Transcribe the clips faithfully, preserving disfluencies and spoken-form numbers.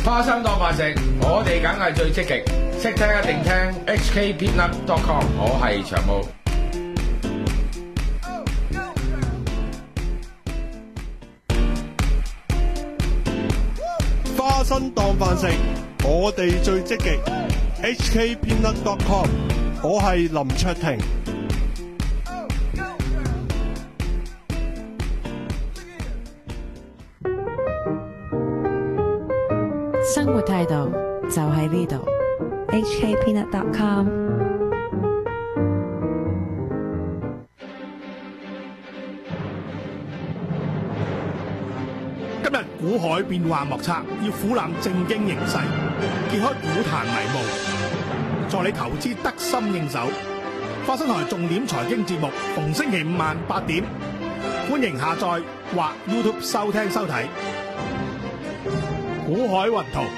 花生當飯食，我哋梗係最積極，識聽一定聽 H K peanut dot com， 我係長毛。 花生當飯食，我哋最積極 H K peanut dot com， 我係林卓廷。 生活態度就喺呢度 ，H K peanut dot com。 今日股海變幻莫測，要俯覽正經形勢，揭開股壇迷霧，助你投資得心應手。花生台重點財經節目，逢星期五晚八點，歡迎下載或 YouTube 收聽收睇。股海雲圖，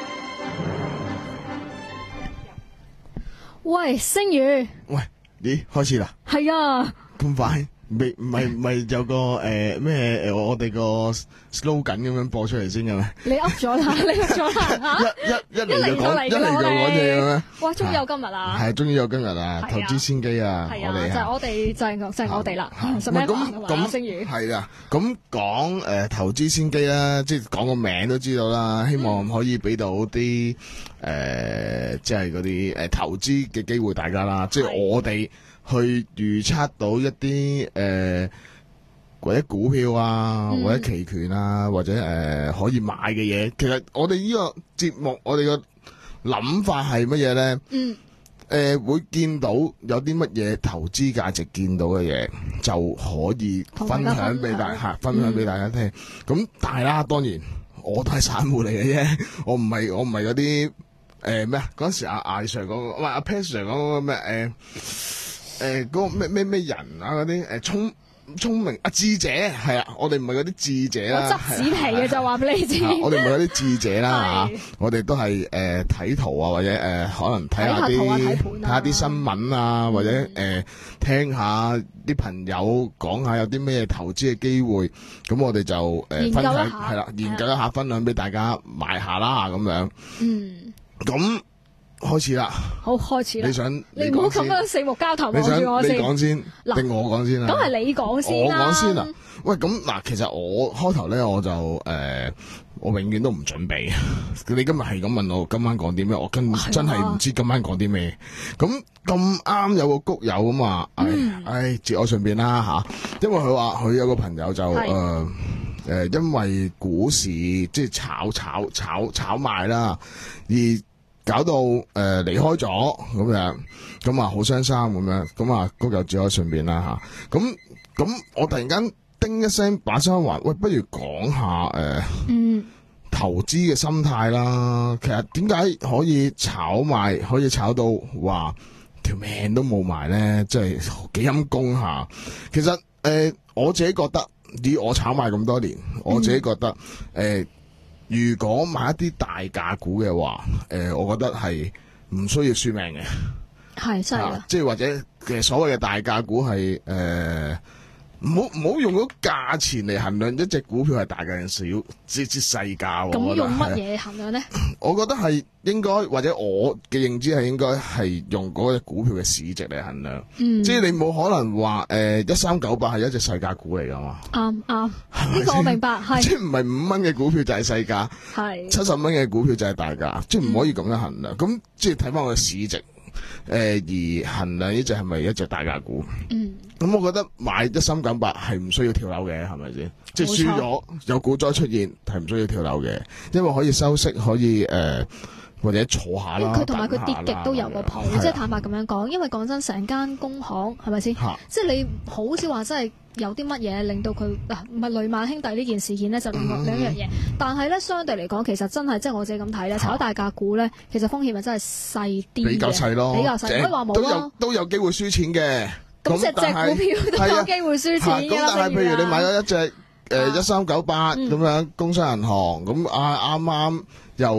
喂，星宇， 喂，咦，開始啦？ 係啊， 咁快？未唔係唔係有個誒咩誒我哋個 slogan 咁樣播出嚟先嘅咩？ 你噏咗啦，你噏咗啦一一一嚟就一嚟就講一嚟就講嘢嘅咩？ 哇，終於有今日啦！ 係，終於有今日啦！投資先機啊！ 係啊， 我哋就係我哋就係就係我哋啦，十咩咁咁星宇係啊，咁講誒投資先機啦，即係講個名都知道啦，希望可以俾到啲誒即係嗰啲誒投資嘅機會大家啦，即係我哋。去預測到一啲誒、呃、或者股票啊，嗯、或者期權啊，或者誒、呃、可以買嘅嘢。其實我哋呢個節目，我哋個諗法係乜嘢咧？嗯。誒、呃、會見到有啲乜嘢投資價值見到嘅嘢，就可以分享俾大家，分享俾大家聽。咁、嗯、但係啦，當然我都係散戶嚟嘅啫，我唔係我唔係嗰啲誒咩啊？嗰陣時阿艾 Sir 嗰個，唔係阿 Pat Sir 嗰個咩誒？呃誒，嗰個咩咩咩人啊，嗰啲誒聰聰明啊智者係啊，我哋唔係嗰啲智者啦， 我執紙皮嘅就話俾你知， 我哋唔係嗰啲智者啦吓，我哋都係誒睇圖啊，或者誒可能睇下啲睇下啲新聞啊，或者誒聽下啲朋友講下有啲咩投資嘅機會，咁我哋就誒分享係啦，研究一下，分享俾大家買下啦咁樣。嗯，咁。開始啦， 好開始啦！ 你想你唔好咁樣四目交投望住我先， 你講先定我講先啊？ 咁係你講先啦。 我講先啊！喂，咁嗱，其實我開頭咧我就誒、呃，我永遠都唔準備。你今日係咁問我今晚講啲咩，我根真係唔知今晚講啲咩。咁咁啱有個谷友咁話，唉、嗯、唉，節我順便啦吓，因為佢話佢有個朋友就誒誒、呃呃，因為股市即係炒炒炒炒賣啦，而搞到誒離、呃、開咗咁樣，咁啊好傷心咁樣，咁啊嗰嚿紙可以順便啦吓，咁咁我突然間叮一聲把聲話，喂，不如講下誒、呃嗯、投資嘅心態啦。其實點解可以炒賣可以炒到話條命都冇埋咧？即係幾陰功下。其實誒、呃、我自己覺得，以我炒賣咁多年，我自己覺得誒。嗯呃如果買一啲大價股嘅話，誒、呃，我覺得係唔需要輸命嘅， 係真係啦。 即係或者其實所謂嘅大價股係誒，唔好唔好用嗰價錢嚟衡量一隻股票係大價定少，即係細價。 咁用乜嘢衡量咧？ 我覺得係應該，或者我嘅認知係應該係用嗰隻股票嘅市值嚟衡量。嗯，即係你冇可能話誒一三九八係一隻細價股嚟噶嘛？啱啱，呢個我明白，係即係唔係五蚊嘅股票就係細價，係七十蚊嘅股票就係大價，即係唔可以咁樣衡量。咁、嗯、即係睇翻個市值。誒、呃，而衡量呢隻係咪一隻大價股？嗯，咁我覺得買一三九八係唔需要跳樓嘅，係咪先？即係輸咗有股災出現係唔需要跳樓嘅，因為可以收息，可以誒、呃、或者坐下啦。佢同埋佢跌極都有個譜，即係坦白咁樣講。因為講真，成間工行係咪先？即係你好少話真係有啲乜嘢令到佢嗱，唔係雷曼兄弟呢件事件咧，就另外兩樣嘢。嗯、但係咧，相對嚟講，其實真係即係我自己咁睇咧，炒大價股咧，其實風險咪真係細啲嘅，比較細咯，比較細。唔可以話冇咯，都有都有機會輸錢嘅。咁隻隻股票都有機會輸錢嘅啦。咁但係譬如你買咗一隻誒一三九八咁樣工商銀行，咁啊啱啱又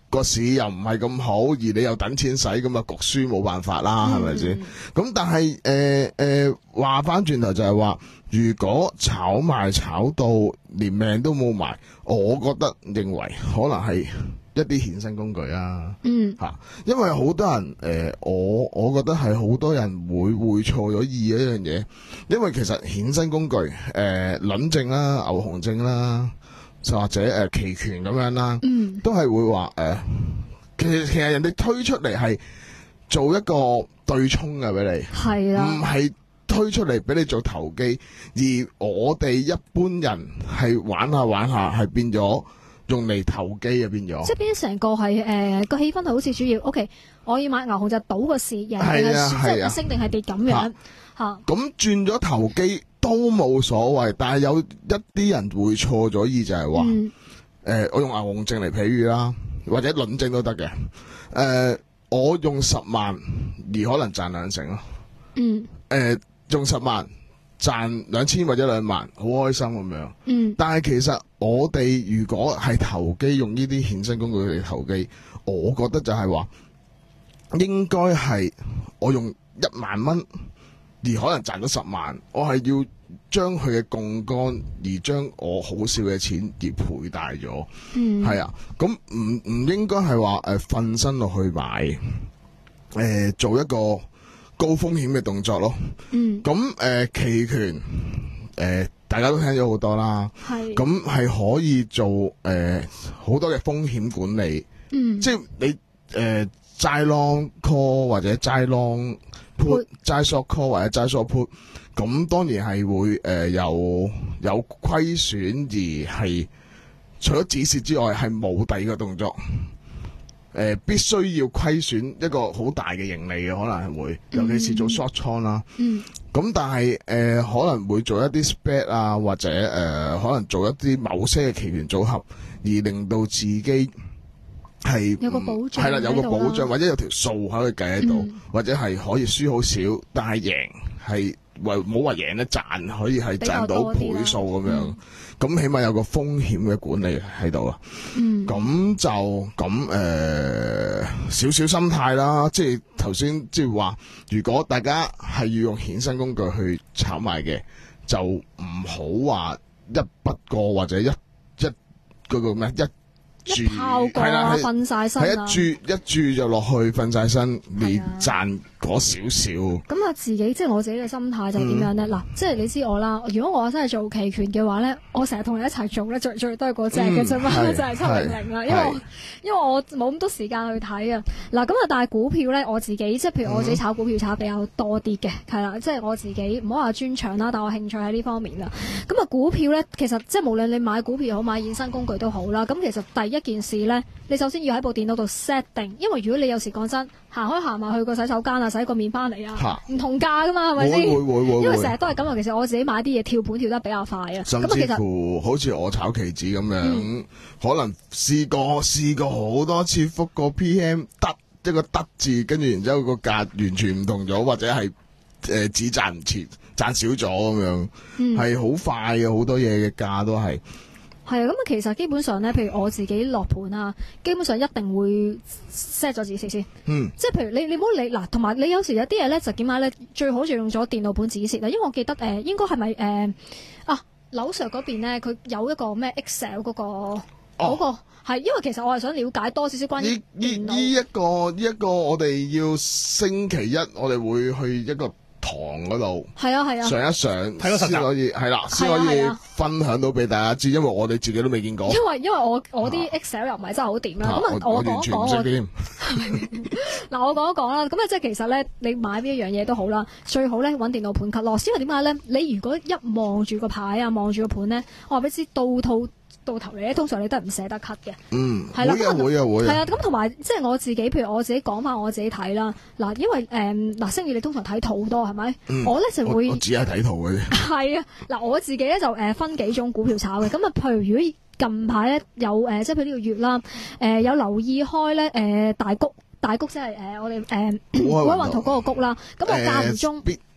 個市又唔係咁好，而你又等錢使，咁啊焗輸冇辦法啦，係咪先？咁但係誒誒話翻轉頭就係話，如果炒賣炒到連命都冇埋，我覺得認為可能係一啲衍生工具啊， 嗯吓，因為好多人誒、呃，我我覺得係好多人會會錯咗意一樣嘢，因為其實衍生工具誒，輪證啦、牛熊證啦，就或者誒、呃、期權咁樣啦， 嗯，都係會話誒、呃，其實其實人哋推出嚟係做一個對沖嘅俾你， 係啦， 唔係推出嚟俾你做投機，而我哋一般人係玩下玩下係變咗。用嚟投機啊，變咗， 即係變咗成個係誒個氣氛係好似主要 ，OK，我要買牛熊就賭個市贏定係即係升定係跌咁樣嚇。 咁轉咗投機都冇所謂，但係有一啲人會錯咗意，就係話誒，我用牛熊證嚟譬喻啦，或者輪證都得嘅。誒、呃，我用十萬而可能賺兩成咯。嗯。誒、呃，用十萬。賺兩千或者兩萬，好開心咁樣。嗯，但係其實我哋如果係投機，用呢啲衍生工具嚟投機，我覺得就係話，應該係我用一萬蚊，而可能賺咗十萬，我係要將佢嘅槓桿，而將我好少嘅錢而倍大咗。嗯，係啊，咁唔唔應該係話誒瞓身落去買，誒、呃、做一個高風險嘅動作咯，嗯，咁誒、呃、期權誒、呃、大家都聽咗好多啦，係，咁係可以做誒好、呃、多嘅風險管理，嗯，即係你誒齋 long call 或者齋 long put，齋 short call 或者齋 short put，咁當然係會誒、呃、有有虧損而係除咗止蝕之外係冇第二個動作。誒、呃，必須要虧損一個好大嘅盈利嘅，可能係會，尤其是做 short 倉啦。嗯。咁但係誒、呃，可能會做一啲 spread 啊，或者誒、呃，可能做一啲某些嘅期權組合，而令到自己係有個保障，係啦， 有個保障，或者有條數可以計喺度，嗯、或者係可以輸好少，但係贏係為冇話贏咧賺，可以係賺到倍數咁樣。咁起碼有個風險嘅管理喺度啊，咁、嗯、就咁誒、呃、少少心態啦，即係頭先即係話，如果大家係要用衍生工具去炒賣嘅，就唔好話一筆過或者一一嗰個咩一。 一炮過啊，瞓晒身啊！ 係一注一注就落去瞓晒身，你賺嗰少少。 咁啊，自己即係我自己嘅心態就點樣咧？嗱、嗯，即係你知我啦。如果我真係做期權嘅話咧，我成日同你一齊做咧，最最都係嗰隻嘅啫嘛，就係七零零啦。因為我因為我冇咁多時間去睇啊。嗱，咁啊，但係股票咧，我自己即係譬如我自己炒股票炒得比較多啲嘅，係啦、嗯，即係我自己唔好話專長啦，但我興趣喺呢方面啦。咁啊，股票咧，其實即係無論你買股票好買衍生工具都好啦。咁其實第一一件事咧，你首先要喺部電腦度 set 定，因為如果你有時講真，行開行埋去個洗手間啊，洗個面翻嚟啊，唔同價噶嘛，係咪先？會會會，因為成日都係咁啊。其實我自己買啲嘢跳盤跳得比較快啊。 甚至乎好似我炒期指咁樣，嗯、可能試過試過好多次覆個 P M 得一個得字，跟住然之後個價完全唔同咗，或者係誒只賺唔切，賺少咗咁樣，係好、嗯、快嘅，好多嘢嘅價都係。 係啊，咁啊，其實基本上咧，譬如我自己落盤啊，基本上一定會 set 咗指示先。嗯。即係譬如你你唔好理嗱，同埋你有時有啲嘢咧就點解咧？最好就用咗電腦盤指示啦，因為我記得誒、呃、應該係咪誒啊劉 Sir 嗰邊咧，佢有一個咩 Excel 嗰、嗰個嗰、哦嗰個係，因為其實我係想了解多少少關於電腦。呢呢一個呢一個我哋要星期一我哋會去一個堂嗰度，係啊係啊，上一上睇個實習可以係啦，先可以分享到俾大家知，因為我哋自己都未見過。 因為因為我我啲 Excel 又唔係真係好掂啦，咁啊我講一講我嗱我講一講啦，咁啊即係其實咧，你買邊一樣嘢都好啦，最好咧揾電腦盤 cut loss，因為點解咧？你如果一望住個牌啊，望住個盤咧，我話俾你知，到套到頭嚟咧，通常你都係唔捨得 cut 嘅。嗯，係啦，會啊會啊會啊。係啊，咁同埋即係我自己，譬如我自己講翻我自己睇啦。嗱，因為誒嗱，星宇你通常睇圖多係咪？嗯、我咧就會我，我只係睇圖嘅啫。係啊，嗱我自己咧就誒分幾種股票炒嘅。咁啊，譬如如果近排咧有誒，即係譬如呢個月啦，誒、呃、有留意開咧誒、呃、大谷大谷即係誒我哋誒海運圖嗰個谷啦。咁我間唔中。呃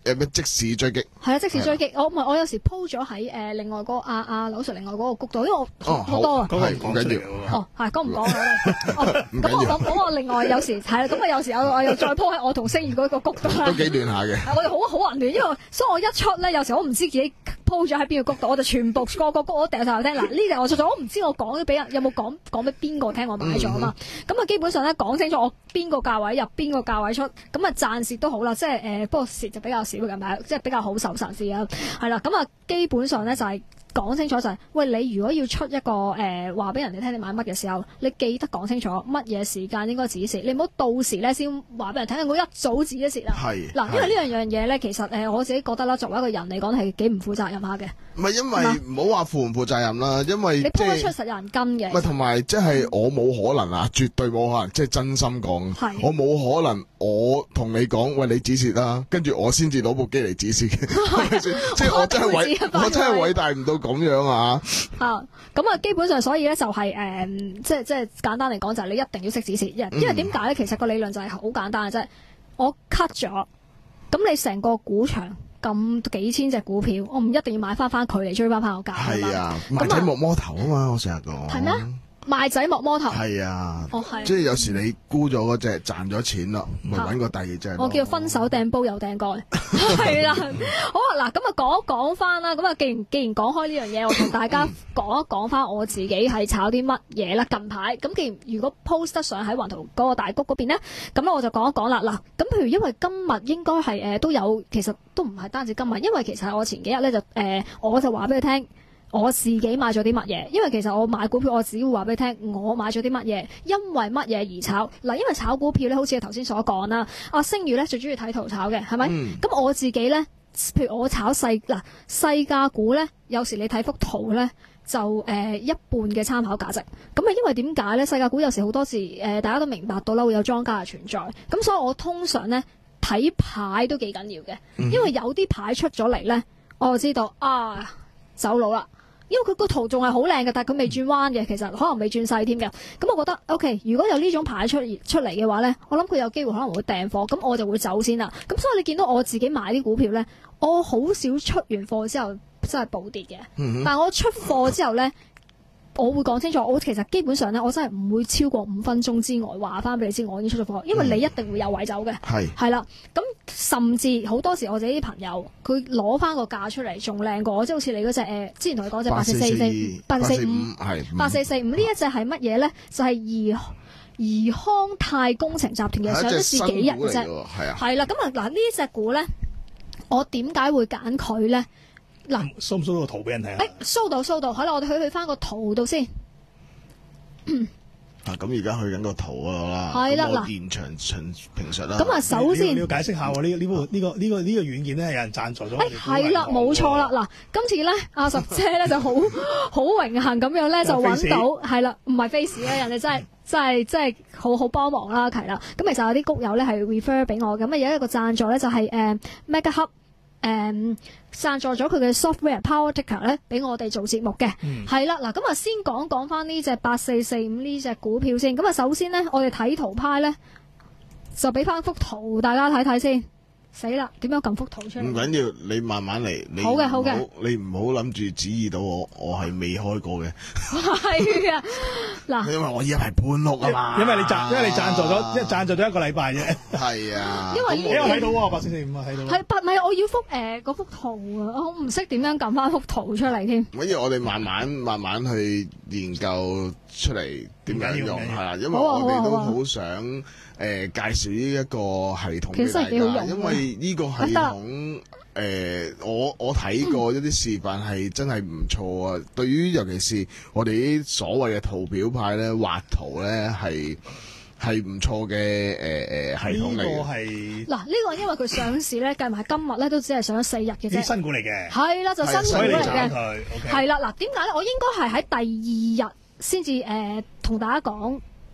誒咩即時追擊？ 係啊，即時追擊。我唔係我有時 po 咗喺誒另外嗰阿阿柳 Sir 另外嗰個谷度，因為我好多啊。 嗰個唔緊要。 哦，係講唔講啊？咁我咁咁我另外有時係啦，咁啊有時我我又再 po 喺我同星宇嗰個谷度啦。 都幾亂下嘅。 我哋好好混亂，因為所以我一出咧，有時我唔知自己 po 咗喺邊個谷度，我就全部個個谷我掉晒嚟聽。嗱呢隻我出咗，我唔知我講咗俾人有冇講講俾邊個聽我買咗啊嘛。咁啊基本上咧講清楚我邊個價位入邊個價位出，咁啊賺蝕都好啦，即係誒不過蝕就比較少嘅，咪即係比較好受實事啊。係啦，咁啊基本上咧就係、是。講清楚就係、是，喂你如果要出一個誒話俾人哋聽你買乜嘅時候，你記得講清楚乜嘢時間應該止蝕，你唔好到時咧先話俾人聽，我一早止咗蝕啦。係嗱，因為呢樣樣嘢咧，其實誒、呃、我自己覺得啦，作為一個人嚟講係幾唔負責任下嘅。唔係因為唔好話負唔負責任啦，因為你鋪得出實有人跟嘅。 唔係同埋即係我冇可能啊，絕對冇可能，即係真心講，我冇可能我同你講，喂你止蝕啦，跟住我先至攞部機嚟止蝕嘅，係咪先？即係我真係偉，我真係偉大唔到咁樣啊！ 啊，咁啊，基本上所以咧就係、是、誒、呃，即係即係簡單嚟講就係你一定要識止蝕，因為點解咧？其實個理論就係好簡單嘅啫。我 cut 咗，咁你成個股場咁幾千隻股票，我唔一定要買翻翻佢嚟追翻翻個價。 係啊，賣仔莫摸頭啊嘛，我成日講。 係咩？賣仔莫摸頭。 係啊， 哦係。 即係有時你沽咗嗰隻賺咗錢咯，咪揾個第二隻。 我叫分手掟煲又掟蓋。係啦，好啊嗱，咁啊講一講翻啦，咁啊既然既然講開呢樣嘢，我同大家講一講翻我自己係炒啲乜嘢啦。近排咁既然如果 post 得上喺雲圖嗰個大谷嗰邊咧，咁咧我就講一講啦。嗱，咁譬如因為今日應該係誒都有，其實都唔係單止今日，因為其實我前幾日咧就誒、呃、我就話俾佢聽。我自己買咗啲乜嘢？因為其實我買股票，我只會話俾你聽，我買咗啲乜嘢，因為乜嘢而炒。嗱，因為炒股票咧，好似頭先所講啦，阿星宇咧最中意睇圖炒嘅，係咪？咁、嗯、我自己咧，譬如我炒細嗱細價股咧，有時你睇幅圖咧，就誒、呃、一半嘅參考價值。咁啊，因為點解咧？細價股有時好多時誒、呃，大家都明白到啦，會有莊家嘅存在。咁所以我通常咧睇牌都幾緊要嘅，因為有啲牌出咗嚟咧，我就知道啊走佬啦。因為佢個圖仲係好靚嘅，但係佢未轉彎嘅，其實可能未轉細添嘅。咁我覺得 OK，如果有呢種牌出出嚟嘅話咧，我諗佢有機會可能會訂貨，咁我就會走先啦。咁所以你見到我自己買啲股票咧，我好少出完貨之後真係暴跌嘅。嗯、但係我出貨之後咧，我會講清楚，我其實基本上咧，我真係唔會超過五分鐘之外話翻俾你知我已經出咗貨，因為你一定會有位走嘅。係係啦，咁甚至好多時我自己啲朋友佢攞翻個價出嚟仲靚過我，即係好似你嗰隻誒，之前同你講隻八四四四八四四五係八四四五呢一隻係乜嘢咧？就係宜宜康泰工程集團嘅，上咗市幾日嘅啫。係啊，係啦，咁啊嗱呢隻股咧，我點解會揀佢咧？嗱， 搜唔搜到個圖俾人睇下？ 誒，搜到搜到，好啦，我哋去去翻個圖度先。 啊，咁而家去緊個圖嗰度啦。 係啦，嗱， 現場陳評述啦。 咁啊，首先你要解釋下喎，呢呢部呢個呢個呢個軟件咧，有人贊助咗。 誒，係啦，冇錯啦。嗱，今次咧，阿十姐咧就好好榮幸咁樣咧，就揾到係啦，唔係 face 咧，人哋真係真係真係好好幫忙啦，係啦。咁其實有啲谷友咧係 refer 俾我，咁啊有一個贊助咧就係誒 Mega Hub。誒、嗯、贊助咗佢嘅 software Power Ticker 咧，俾我哋做節目嘅，係啦、嗯，嗱咁啊先講講翻呢隻八四四五呢隻股票先，咁啊首先咧，我哋睇圖派咧，就俾翻幅圖大家睇睇先。死啦！點樣撳幅圖出嚟？ 唔緊要，你慢慢嚟。你好嘅，好嘅。 你唔好諗住指意到我，我係未開過嘅。 係啊，嗱， 因為我依家係搬屋啊嘛。 因為你贊，因為你贊助咗，即係贊助咗一個禮拜啫。 係啊。 因為你有睇到喎，八四四五啊，睇到。 係，唔係我要幅誒嗰幅圖啊，我唔識點樣撳翻幅圖出嚟添。 跟住我哋慢慢慢慢去研究出嚟點樣用係啦，因為我哋都好想。誒、呃、介紹呢一個系統俾大家，因為呢個系統誒、呃，我我睇過一啲示範係真係唔錯啊！嗯、對於尤其是我哋啲所謂嘅圖表派咧，畫圖咧係係唔錯嘅誒誒系統嚟嘅。 嗱，呢、呢個因為佢上市咧，計埋今日咧都只係上咗四日嘅啫。 新股嚟嘅。係啦，就新股嚟嘅。 係、 okay、啦，嗱，點解咧？我應該係喺第二日先至誒同大家講。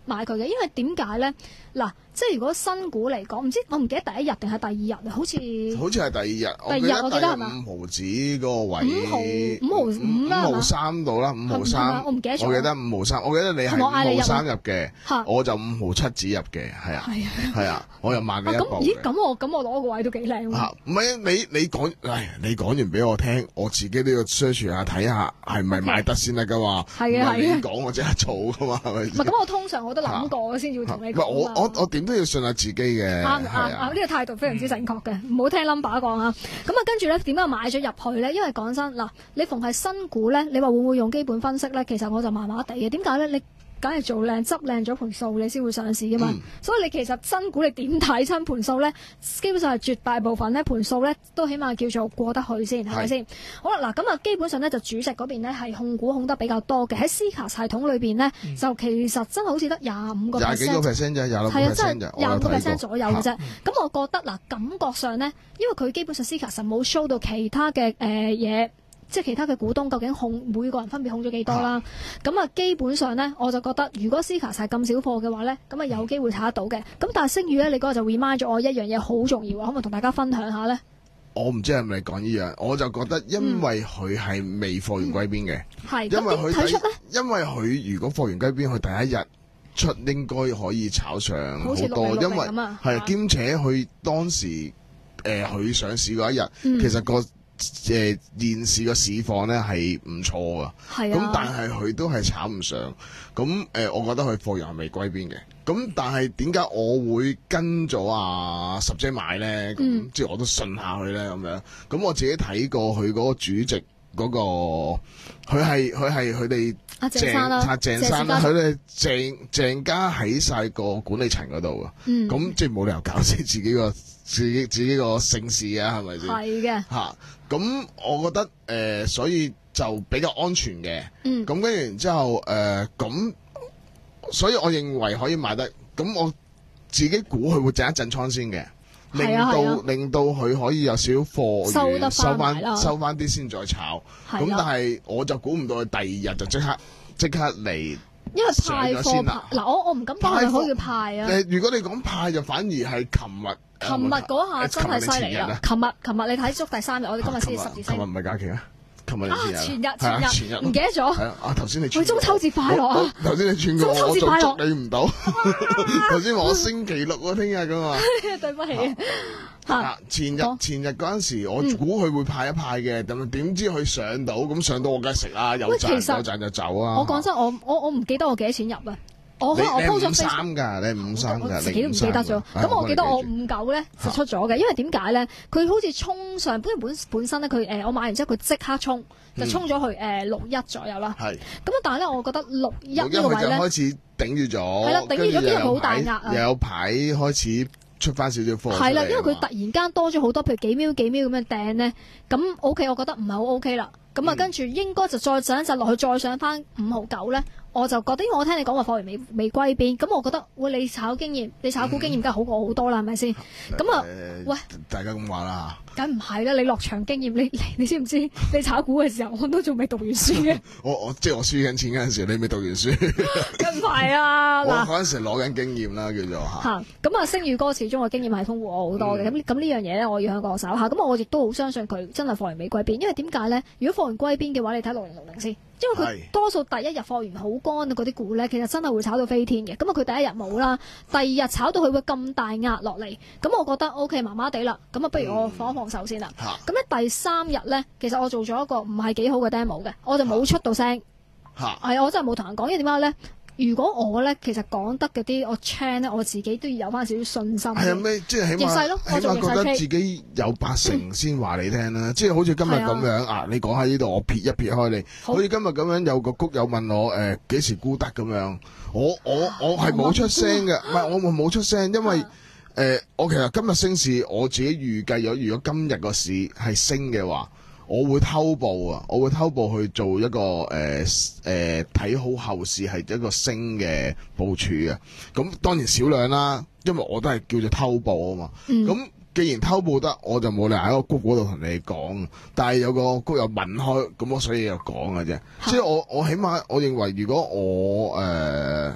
買佢嘅，因為點解咧？嗱，即係如果新股嚟講，唔知我唔記得第一日定係第二日，好似好似係第二日， 第二日我記得係嘛？ 五毫子嗰個位， 五毫五毫五啦， 五毫三度啦，五毫三， 我唔記得咗。 我記得五毫三，我記得你係五毫三入嘅，我就五毫七子入嘅，係啊， 係啊， 係啊，我又慢你一步。 咁咦？咁我咁我攞個位都幾靚喎。 嚇，唔係你你講，唉，你講完俾我聽，我自己都要 search 下睇下係咪買得先得噶嘛。係啊係啊，你講我即刻做噶嘛，係咪？ 唔係咁，我通常我都諗過先要同你講。 我我我點都要信下自己嘅。 啱啱啱，呢個態度非常之正確嘅，唔好聽 number 講啊。咁啊，跟住咧點解買咗入去咧？因為講真嗱，你逢係新股咧，你話會唔會用基本分析咧？其實我就麻麻地嘅。點解咧？你梗係做靚執靚咗盤數，你先會上市噶嘛。嗯、所以你其實新股你點睇親盤數咧？基本上係絕大部分咧盤數咧都起碼叫做過得去先，係咪先？好啦，嗱咁啊，基本上咧就主席嗰邊咧係控股控得比較多嘅。喺 C 卡系統裏邊咧，嗯、就其實真係好似得廿五個 percent，廿幾個 percent 啫，廿六 percent 啫，廿五個 percent 左右嘅啫。咁我覺得嗱，感覺上咧，因為佢基本上 C 卡實冇 show 到其他嘅誒嘢。即係其他嘅股東究竟控每個人分別控咗幾多啦？咁啊，基本上咧，我就覺得如果 C 卡係咁少貨嘅話咧，咁啊有機會炒得到嘅。咁但係星宇咧，你嗰日就 remind 咗我一樣嘢好重要啊，可唔可以同大家分享下咧？我唔知係咪講呢樣，我就覺得因為佢係未貨源歸邊嘅，係、嗯、因為佢睇出咧，因為佢如果貨源歸邊，佢第一日出應該可以炒上好多，因為係兼且佢當時誒佢、呃、上市嗰一日，嗯、其實個。誒、呃、現時個市況咧係唔錯噶，咁、啊、但係佢都係炒唔上，咁誒、呃，我覺得佢貨源係未歸邊嘅，咁但係點解我會跟咗阿十姐買咧？咁、嗯、即係我都信下佢咧咁樣，咁我自己睇過佢嗰個主席嗰、嗰個，佢係佢係佢哋阿鄭生啦，鄭生啦，佢哋鄭鄭家喺晒個管理層嗰度啊，咁、嗯、即係冇理由搞死自己個。自己自己個姓氏啊，係咪先？係嘅。嚇，咁我覺得誒、呃，所以就比較安全嘅。嗯。咁跟住然之後誒，咁、呃，所以我認為可以買得。咁我自己估佢會震一震倉先嘅，令到、啊、令到佢可以有少少貨源收翻收翻啲先再炒。咁、啊、但係我就估唔到佢第二日就即刻即刻嚟。因為派貨派嗱，我我唔敢講係可以派啊。誒，如果你講派就反而係琴日，琴日嗰下真係犀利啦。琴日琴日你睇足第三日，我哋今日先十字星。琴日唔係假期啊？琴日啊，前日前日唔記得咗。係啊，啊頭先你佢中秋節快樂啊！頭先你串過我，我仲捉你唔到。頭先話我星期六喎，聽日㗎嘛。對不起。啊！前日前日嗰陣時，我估佢會派一派嘅，咁點知佢上到，咁上到我梗係食啦，有賺有賺就走啊！我講真，我我我唔記得我幾多錢入啊！我可能我鋪咗三㗎，你五三㗎，自己都唔記得咗。咁我記得我五九咧就出咗嘅，因為點解咧？佢好似衝上，本本本身咧佢誒我買完之後佢即刻衝，就衝咗去誒六一左右啦。係。咁啊，但係咧，我覺得六一呢個位咧開始頂住咗，係啦，頂住咗，跟住好大壓啊！又有排開始。出翻少少貨係啦，因為佢突然間多咗好多，譬如幾秒幾秒咁樣掟咧，咁 O K，我覺得唔係好 O K 啦。咁啊，跟住應該就再上一陣落去，再上翻五毫九咧，我就覺得，因為我聽你講話貨源未未歸邊，咁我覺得，喂，你炒經驗，你炒股經驗梗係好過好多啦，係咪先？咁啊，喂，大家咁話啦，梗唔係啦，你落場經驗，你你，你知唔知？你炒股嘅時候，我都仲未讀完書嘅。我我即係我輸緊錢嗰陣時，你未讀完書。梗唔係啊！嗱，嗰陣時攞緊經驗啦，叫做嚇。嚇，咁啊，星宇哥始終嘅經驗係豐富我好多嘅。咁咁呢樣嘢咧，我要向過手嚇。咁我亦都好相信佢真係貨源未歸邊，因為點解咧？如果貨源歸邊嘅話，你睇六零六零先。因為佢多數第一日貨源好乾嗰啲股咧，其實真係會炒到飛天嘅。咁啊，佢第一日冇啦，第二日炒到佢會咁大壓落嚟，咁我覺得 O K 麻麻地啦。咁啊，不如我放一放手先啦。咁咧、嗯、第三日咧，其實我做咗一個唔係幾好嘅 demo 嘅，我就冇出到聲。係啊、嗯，我真係冇同人講，因為點解咧？如果我咧，其實講得嗰啲我 chain 咧，我自己都要有翻少少信心。係啊，咩即係起碼起碼覺得自己有八成先話你聽啦。嗯、即係好似今日咁樣啊，啊，你講喺呢度，我撇一撇開你。好似今日咁樣有個谷友問我誒幾、呃、時沽得咁樣，我我我係冇出聲嘅，唔係、啊、我冇出聲，因為誒、呃、我其實今日升市，我自己預計咗，如果今日個市係升嘅話。我會偷步啊！我會偷步去做一個誒誒睇好後市係一個升嘅部署嘅。咁當然少量啦，因為我都係叫做偷步啊嘛。咁、嗯、既然偷步得，我就冇理由喺個谷嗰度同你講。但係有個谷友問開，咁我所以又講嘅啫。即係我我起碼我認為，如果我誒，唉、呃，我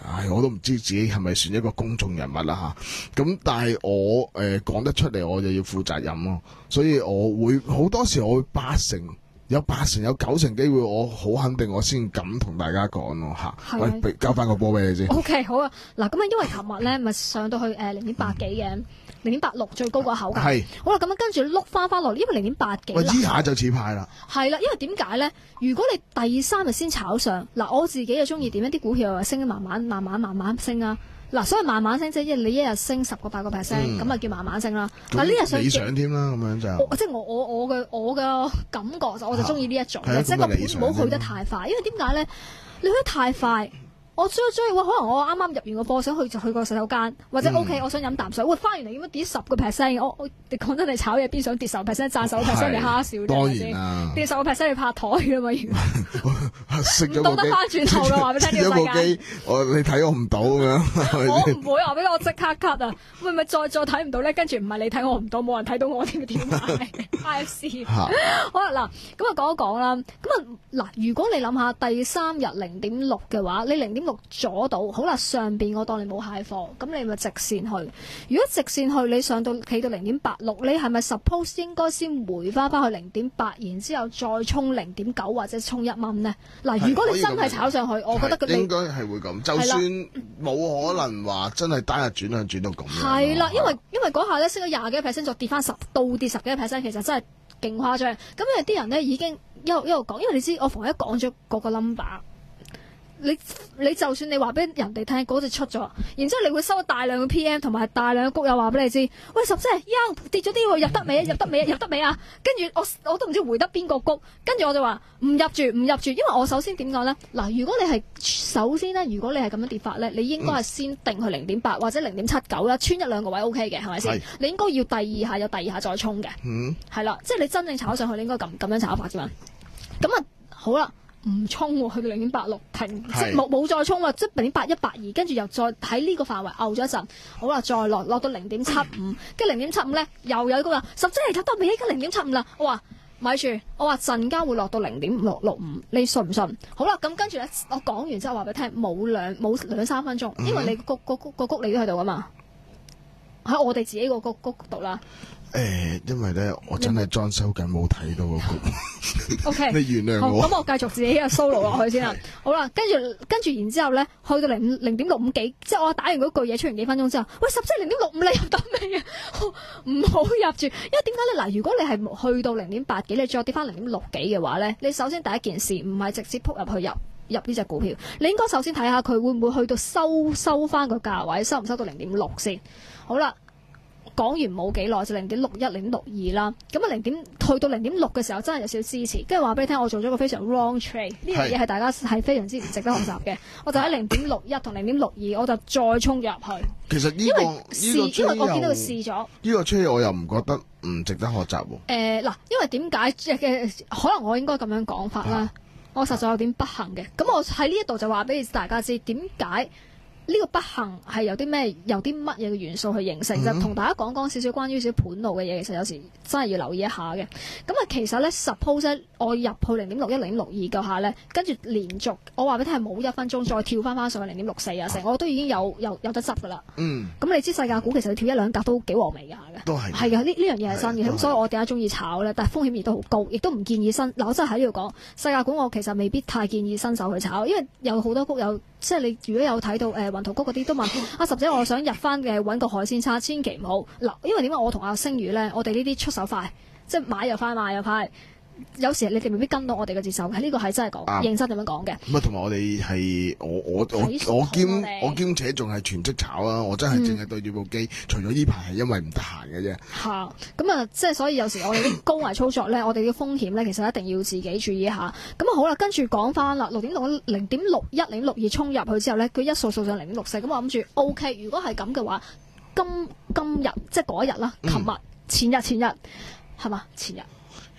我都唔知自己係咪算一個公眾人物啦嚇。咁但係我誒講、呃、得出嚟，我就要負責任咯。所以我會好多時我會八成。有八成有九成機會，我好肯定，我先敢同大家講咯嚇。喂，俾交翻個波俾你先。 O、okay, K， 好啊。嗱，咁啊，因為琴日咧咪上到去誒零點八幾嘅，零點八六最高個口價。係。好啦，咁樣跟住碌翻翻落嚟，因為零點八幾。喂，依下就似派啦。 係啦，因為點解咧？如果你第三日先炒上，嗱，我自己就中意點樣啲股票又升，慢慢慢慢慢慢升啊。嗱，所以慢慢升即係你一日升十個八個 percent，咁啊叫慢慢升啦。嗱，呢日上理想添啦，咁樣就即係我我我嘅我嘅感覺就我就中意呢一種嘅，即係個盤唔好去得太快，因為點解咧？你去得太快。我追一追，可能我啱啱入完個貨，想去就去個洗手間，或者 O K，我想飲啖水，喂，翻完嚟點樣跌十個 percent？我我你講真，你炒嘢邊想跌十個 percent，賺十個 percent 你蝦笑啫， 當然啦， 跌十個 percent 你拍台㗎嘛要， 食咗到得翻轉頭啦，話俾你聽呢個世界， 我你睇我唔到咁樣， 我唔會話俾我即刻 cut 啊，會唔會再再睇唔到咧？跟住唔係你睇我唔到，冇人睇到我添點解 ？I F C 好啦，嗱咁啊講一講啦，咁啊嗱，如果你諗下第三日零點六嘅話，你零點六阻到。好啦，上邊我當你冇蟹貨，咁你咪直線去。如果直線去，你上到企到零點八六，你係咪 suppose 應該先回翻翻去零點八，然之後再衝零點九或者衝一蚊呢？嗱，如果你真係炒上去，我覺得佢應該係會咁。就算冇可能話真係單日轉向轉到咁樣。 係啦，因為因為嗰下咧升咗廿幾個 percent，再跌翻十倒跌十幾個 percent，其實真係勁誇張。咁因為啲人咧已經一路一路講，因為你知我逢一講咗嗰個 number。你你就算你話俾人哋聽嗰隻出咗，然之後你會收大量嘅 P M 同埋大量嘅谷友話俾你知，喂十姐，呀跌咗啲喎，入得未啊？入得未啊？入得未啊？跟住我我都唔知回得邊個谷，跟住我就話唔入住唔入住，因為我首先點講咧？嗱，如果你係首先咧，如果你係咁樣跌法咧，你應該係先定去零點八或者零點七九啦，穿一兩個位 O K 嘅，係咪先？你應該要第二下有第二下再衝嘅，嗯，係啦，即係你真正炒上去，你應該咁咁樣炒法啫嘛。咁啊好啦。唔衝喎，去到零點八六停，即係冇冇再衝喎，即係零點八一八二，跟住又再喺呢個範圍拗咗一陣，好啦，再落落到零點七五，跟住零點七五咧又有一個啦，十真係入得未？而家零點七五啦，我話咪住，我話陣間會落到零點六六五，你信唔信？好啦，咁跟住咧，我講完之後話俾你聽，冇兩冇兩三分鐘，因為你個個個個谷你都喺度噶嘛，喺我哋自己個谷谷度啦。 誒、欸，因為咧，我真係裝修緊，冇睇到個股。O K，你原諒我。 咁我繼續自己嘅 solo 落去先啦。好啦，跟住跟住，然之後咧，去到零零點六五幾，即係我打完嗰句嘢出完幾分鐘之後，喂，十即係零點六五，你入得未啊？唔好入住，因為點解咧？嗱，如果你係去到零點八幾，你再跌翻零點六幾嘅話咧，你首先第一件事唔係直接撲入去入入呢隻股票，你應該首先睇下佢會唔會去到收收翻個價位，收唔收到零點六先。好啦。講完冇幾耐就零點六一、零點六二啦，咁啊零點去到零點六嘅時候真係有少少支持，跟住話俾你聽，我做咗個非常 wrong trade， 呢樣嘢係大家係非常之唔值得學習嘅。我就喺零點六一同零點六二，我就再衝入去。 其實呢、這個呢個因為我見到佢試咗呢個 trade，我又唔覺得唔值得學習喎。誒、 呃、嗱，因為點解嘅可能我應該咁樣講法啦，啊、我實在有點不幸嘅。咁我喺呢一度就話俾大家知點解。呢個不幸係有啲咩，有啲乜嘢嘅元素去形成？嗯、就同大家講講少少關於少少盤路嘅嘢，其實有時真係要留意一下嘅。咁啊，其實咧 suppose 我入去零點六一、零點六二嘅下咧，跟住連續我話俾你聽係冇一分鐘再跳翻翻上去零點六四啊，成我都已經有有有得執噶啦。嗯。咁你知世界股其實你跳一兩格都幾和味㗎嘅。都係。係㗎，呢呢樣嘢係真嘅，咁所以我點解中意炒咧？但係風險亦都好高，亦都唔建議新。嗱，我真係喺呢度講世界股，我其實未必太建議新手去炒，因為有好多股有。即係你如果有睇到誒雲圖谷嗰啲都問阿十姐，我想入翻嘅揾個海鮮叉，千祈唔好嗱，因為點解我同阿星宇咧，我哋呢啲出手快，即係買又快，賣又快。有時你哋未必跟到我哋嘅節奏嘅，呢個係真係講認真咁樣講嘅。 咁啊，同埋我哋係我我我我兼我兼且仲係全職炒啊！我真係淨係對住部機，除咗呢排係因為唔得閒嘅啫。嚇！咁啊，即係所以有時我哋啲高危操作咧，我哋嘅風險咧，其實一定要自己注意一下。咁啊好啦，跟住講翻啦，六點六零點六一、零點六二衝入去之後咧，佢一掃掃上零點六四，咁我諗住 O K。如果係咁嘅話，今今日即係嗰日啦，琴日、嗯、前日前日係嘛？前日。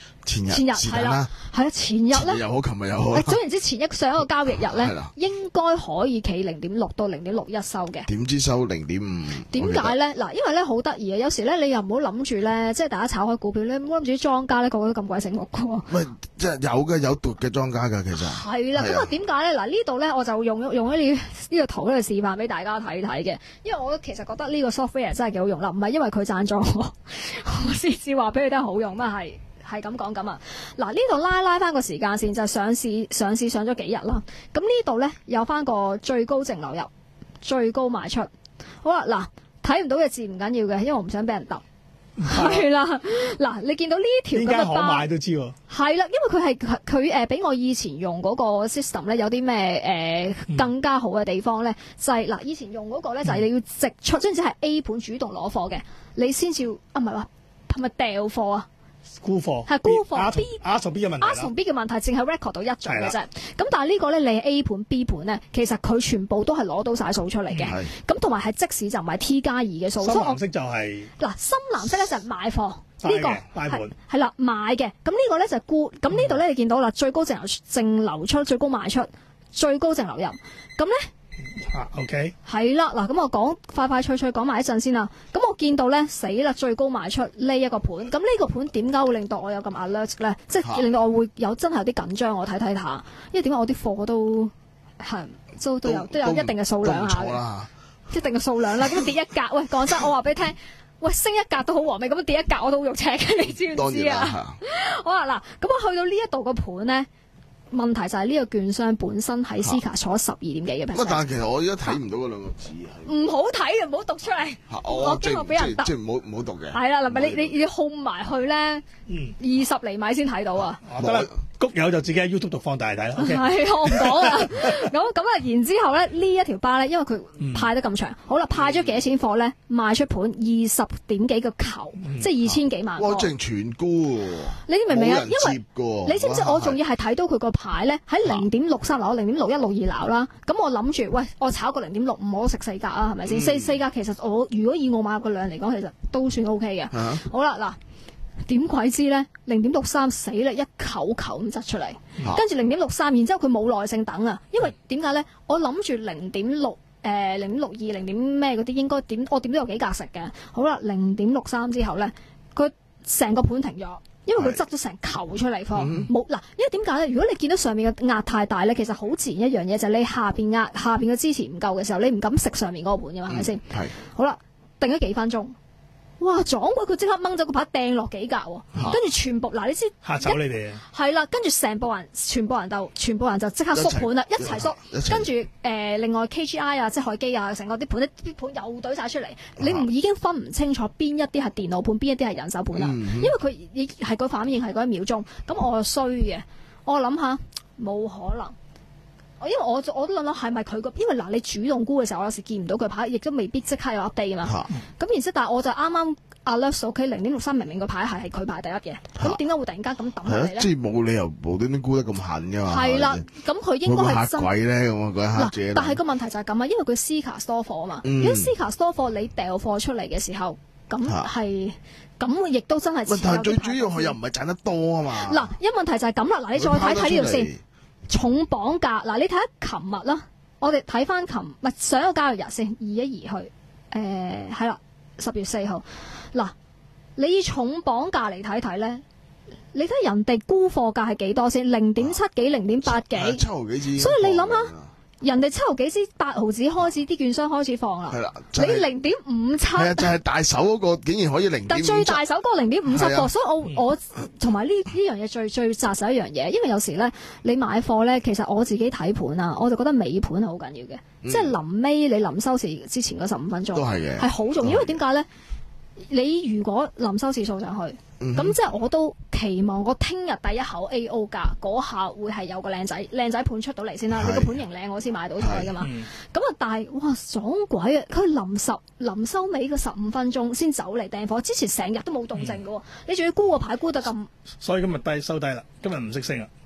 前日前日係啦，係啊，前日咧， 前日又好，琴日又好。 總言之，前一上一個交易日咧，應該可以企零點六到零點六一收嘅。 點知收零點五？ 點解咧？嗱，因為咧好得意啊！有時咧你又唔好諗住咧，即係大家炒開股票咧，唔好諗住啲莊家咧個個都咁鬼醒目嘅喎。 喂，即係有嘅有毒嘅莊家㗎，其實係啦。咁啊點解咧？嗱呢度咧我就用用咗呢呢個圖咧示範俾大家睇睇嘅，因為我其實覺得呢個 software 真係幾好用啦，唔係因為佢贊助我，我先至話俾佢聽好用嘛係。係咁講咁啊！嗱，呢度拉拉翻個時間線就係、上市上市上咗幾日啦。咁呢度咧有翻個最高淨流入、最高賣出。好啦，嗱，睇唔到嘅字唔緊要嘅，因為我唔想俾人揼。係啦，嗱，你見到呢條咁嘅點解可買都知喎？ 係啦，因為佢係佢誒比我以前用嗰個 system 咧有啲咩誒更加好嘅地方咧，就係、是、嗱以前用嗰個咧就係你要直出，總之係 A 盤主動攞貨嘅，你先至啊唔係話係咪掉貨啊？ 沽貨係沽貨 B A 同 B 嘅問題 ，A 同 B 嘅問題淨係 record 到一種嘅啫。咁但係呢個咧，你 A 盤 B 盤咧，其實佢全部都係攞到晒數出嚟嘅。咁同埋係即使就唔係 T 加二嘅數。 深藍色就係、是、 嗱，深藍色咧就係買貨，呢、這個係係啦買嘅。咁呢個咧就係沽。咁呢度咧你見到啦，最高淨流淨流出，最高賣出，最高淨流入。咁咧。 啊 ，OK， 係啦，嗱，咁我講快快脆脆講埋一陣先啦。咁我見到咧死啦，最高賣出呢一個盤。咁呢個盤點解會令到我有咁 alert 咧？即係令到我會有真係有啲緊張。我睇睇下，因為點解我啲貨都係都都有都，都有一定嘅數量下嘅，一定嘅數量啦。咁跌一格，喂，講真，我話俾你聽，喂，升一格都好和味，咁跌一格我都好肉赤嘅，你知唔知啊？好啦，嗱，咁我去到呢一度個盤咧。問題就係呢個券商本身喺 C 卡坐十二點幾嘅 percent。 但係其實我而家睇唔到嗰兩個字係。唔好睇嘅，唔好讀出嚟。我驚我俾人揼。 即係唔好唔好讀嘅。 係啦，嗱，咪你你你控埋去咧，二十厘米先睇到啊。 得啦，谷友就自己喺 YouTube 度放大嚟睇啦。 係，我唔講啦。咁咁啊，然之後咧呢一條巴咧，因為佢派得咁長，好啦，派咗幾多錢貨咧？賣出盤二十點幾個球，即係二千幾萬。 哇！淨全沽喎。 你明唔明啊？因為你知唔知我仲要係睇到佢個牌咧喺零點六三樓、零點六一、六二樓啦。咁我諗住，喂，我炒個零點六五，我都食四格啊，係咪先？四四格其實我如果以我買個量嚟講，其實都算 O K 嘅。好啦，嗱。點鬼知咧？零點六三死啦，一球球咁執出嚟，跟住零點六三，然之後佢冇耐性等啊，因為點解咧？我諗住零點六誒零點六二零點咩嗰啲應該點，我點都有幾格食嘅。好啦，零點六三之後咧，佢成個盤停咗，因為佢執咗成球出嚟放冇嗱。因為點解咧？如果你見到上面嘅壓太大咧，其實好自然一樣嘢就係、是、你下邊壓下邊嘅支持唔夠嘅時候，你唔敢食上面嗰個盤嘅嘛，係咪先？係好啦，定咗幾分鐘。哇！撞鬼佢即刻掹走個牌掟落幾格喎，跟住全部嗱你知嚇走你哋啊！ 係啦，跟住成部人全部人就全部人就即刻縮盤啦，一齊縮，跟住誒另外 K G I 啊，即係海基啊，成個啲盤啲盤又懟晒出嚟，你唔已經分唔清楚邊一啲係電腦盤，邊一啲係人手盤啦，因為佢已係個反應係嗰一秒鐘，咁我衰嘅，我諗下冇可能。因為我我都諗諗係咪佢個，因為嗱你主動沽嘅時候，我有時見唔到佢牌，亦都未必即刻有 update 啊嘛。咁然之後，但係我就啱啱 alert 屋企零點六三明明個牌係係佢排第一嘅，咁點解會突然間咁抌落嚟咧？ 即係冇理由無端端沽得咁狠㗎嘛。係啦，咁佢應該係真鬼咧咁啊！嗰一刻啫。 但係個問題就係咁啊，因為佢 C 卡 store 貨啊嘛。如果 C 卡 store 貨你掉貨出嚟嘅時候，咁係咁亦都真係。 問題最主要佢又唔係賺得多啊嘛。 嗱，一問題就係咁啦。嗱，你再睇睇呢度先。重磅價嗱，你睇下琴日啦，我哋睇翻琴唔係上一個交易日先，移一移去，誒係啦，十月四號嗱，你以重磅價嚟睇睇咧，你睇人哋沽貨價係幾多先？零點七幾，零點八幾， 七毫幾支， 所以你諗下。人哋七毫幾支八毫子開始，啲券商開始放啦。係啦，你零點五七。係啊，就係大手嗰個竟然可以零點五七。但最大手嗰個零點五七個，所以我我同埋呢呢樣嘢最最扎實一樣嘢，因為有時咧你買貨咧，其實我自己睇盤啊，我就覺得尾盤係好緊要嘅，即係臨尾你臨收市之前嗰十五分鐘都係嘅，係好重要。因為點解咧？你如果臨收市掃上去，咁、嗯、即係我都期望我聽日第一口 A O 價嗰下會係有個靚仔靚仔盤出到嚟先啦。你個盤型靚，我先買到台噶嘛。咁啊，但係哇撞鬼啊！佢臨十臨收尾嗰十五分鐘先走嚟訂貨，之前成日都冇動靜噶。嗯、你仲要沽個牌沽得咁， 所以今日低收低啦，今日唔識升啦。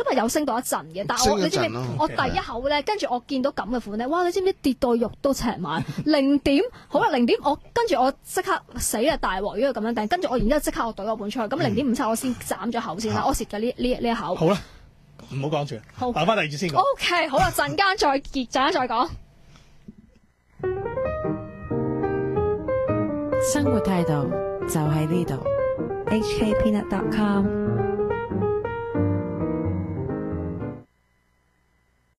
今日有升到一陣嘅，但係我你知唔知我第一口咧，跟住我見到咁嘅款咧，哇！你知唔知跌到肉都赤埋零點？好啦，零點我跟住我即刻死啦大鑊，如果咁樣掟，跟住我然之後即刻我懟個盤出去，咁零點五七我先斬咗口先啦，我蝕咗呢呢呢一口。 好啦，唔好講住，好，打翻第二節先講。 O K， 好啦，陣間再結，陣間再講。 生活態度就喺呢度。H K Peanut dot com